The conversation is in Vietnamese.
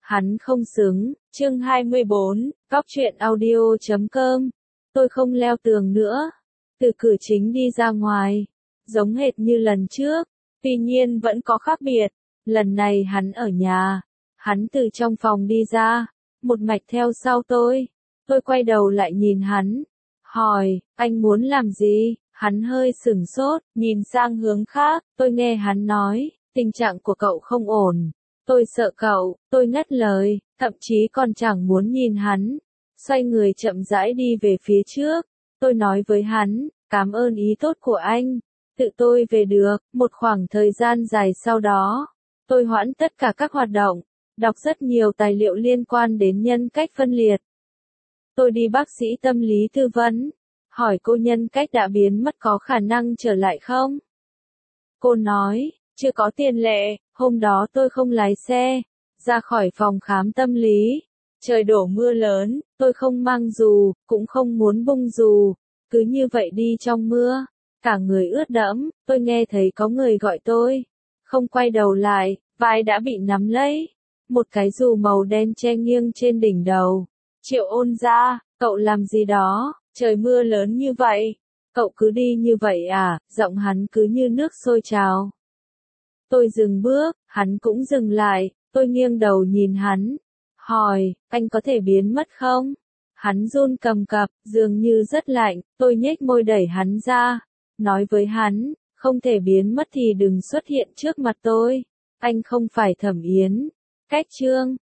Hắn không xứng. Chương 24, Góc truyện audio.com. Tôi không leo tường nữa. Từ cửa chính đi ra ngoài, giống hệt như lần trước, tuy nhiên vẫn có khác biệt. Lần này hắn ở nhà, hắn từ trong phòng đi ra, một mạch theo sau tôi. Tôi quay đầu lại nhìn hắn, hỏi, anh muốn làm gì? Hắn hơi sửng sốt, nhìn sang hướng khác. Tôi nghe hắn nói, tình trạng của cậu không ổn. Tôi sợ cậu. Tôi ngắt lời, thậm chí còn chẳng muốn nhìn hắn. Xoay người chậm rãi đi về phía trước. Tôi nói với hắn, cảm ơn ý tốt của anh. Tự tôi về được. Một khoảng thời gian dài sau đó, tôi hoãn tất cả các hoạt động, đọc rất nhiều tài liệu liên quan đến nhân cách phân liệt. Tôi đi bác sĩ tâm lý tư vấn, hỏi cô nhân cách đã biến mất có khả năng trở lại không? Cô nói, chưa có tiền lệ. Hôm đó tôi không lái xe, ra khỏi phòng khám tâm lý. Trời đổ mưa lớn, tôi không mang dù, cũng không muốn bung dù. Cứ như vậy đi trong mưa, cả người ướt đẫm. Tôi nghe thấy có người gọi tôi. Không quay đầu lại, vai đã bị nắm lấy. Một cái dù màu đen che nghiêng trên đỉnh đầu. Triệu Ôn Gia, cậu làm gì đó, trời mưa lớn như vậy. Cậu cứ đi như vậy à? Giọng hắn cứ như nước sôi trào. Tôi dừng bước, hắn cũng dừng lại. Tôi nghiêng đầu nhìn hắn, hỏi, anh có thể biến mất không? Hắn run cầm cập, dường như rất lạnh. Tôi nhếch môi đẩy hắn ra, nói với hắn, không thể biến mất thì đừng xuất hiện trước mặt tôi. Anh không phải Thẩm Yến. Cách chương